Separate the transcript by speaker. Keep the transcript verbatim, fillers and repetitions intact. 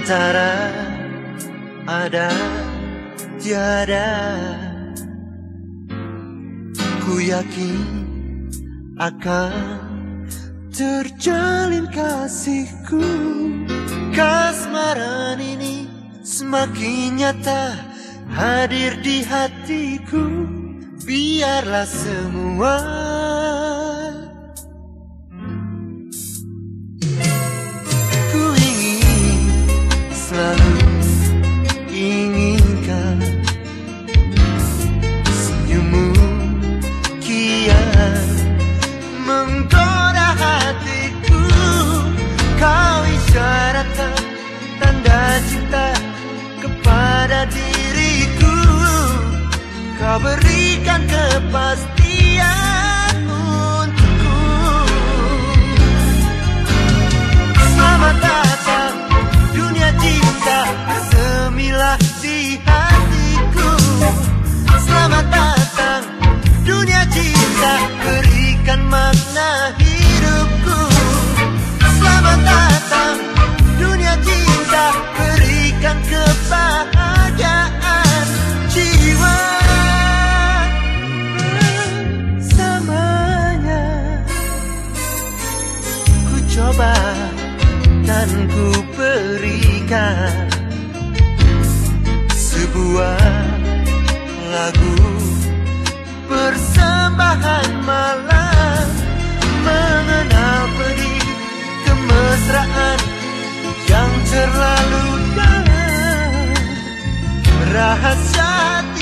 Speaker 1: antara ada tiada. Ku yakin akan terjalin kasihku. Kasmaran ini semakin nyata hadir di hatiku. Biarlah semua ku ingin, selalu inginkan senyummu kian menggoda hatiku. Kau isyaratkan tanda cinta kepada diriku. Kau berikan kepastian untukku. Selamat datang dunia cinta, bersemilah di hatiku. Selamat datang dunia cinta, berikan makna hidupku. Selamat datang dunia cinta, berikan kebahagiaan jiwa. Bersamanya ku coba dan ku berikan sebuah lagu persembahan malam, mengenal pedih kemesraan yang terlalu dalam, rahasia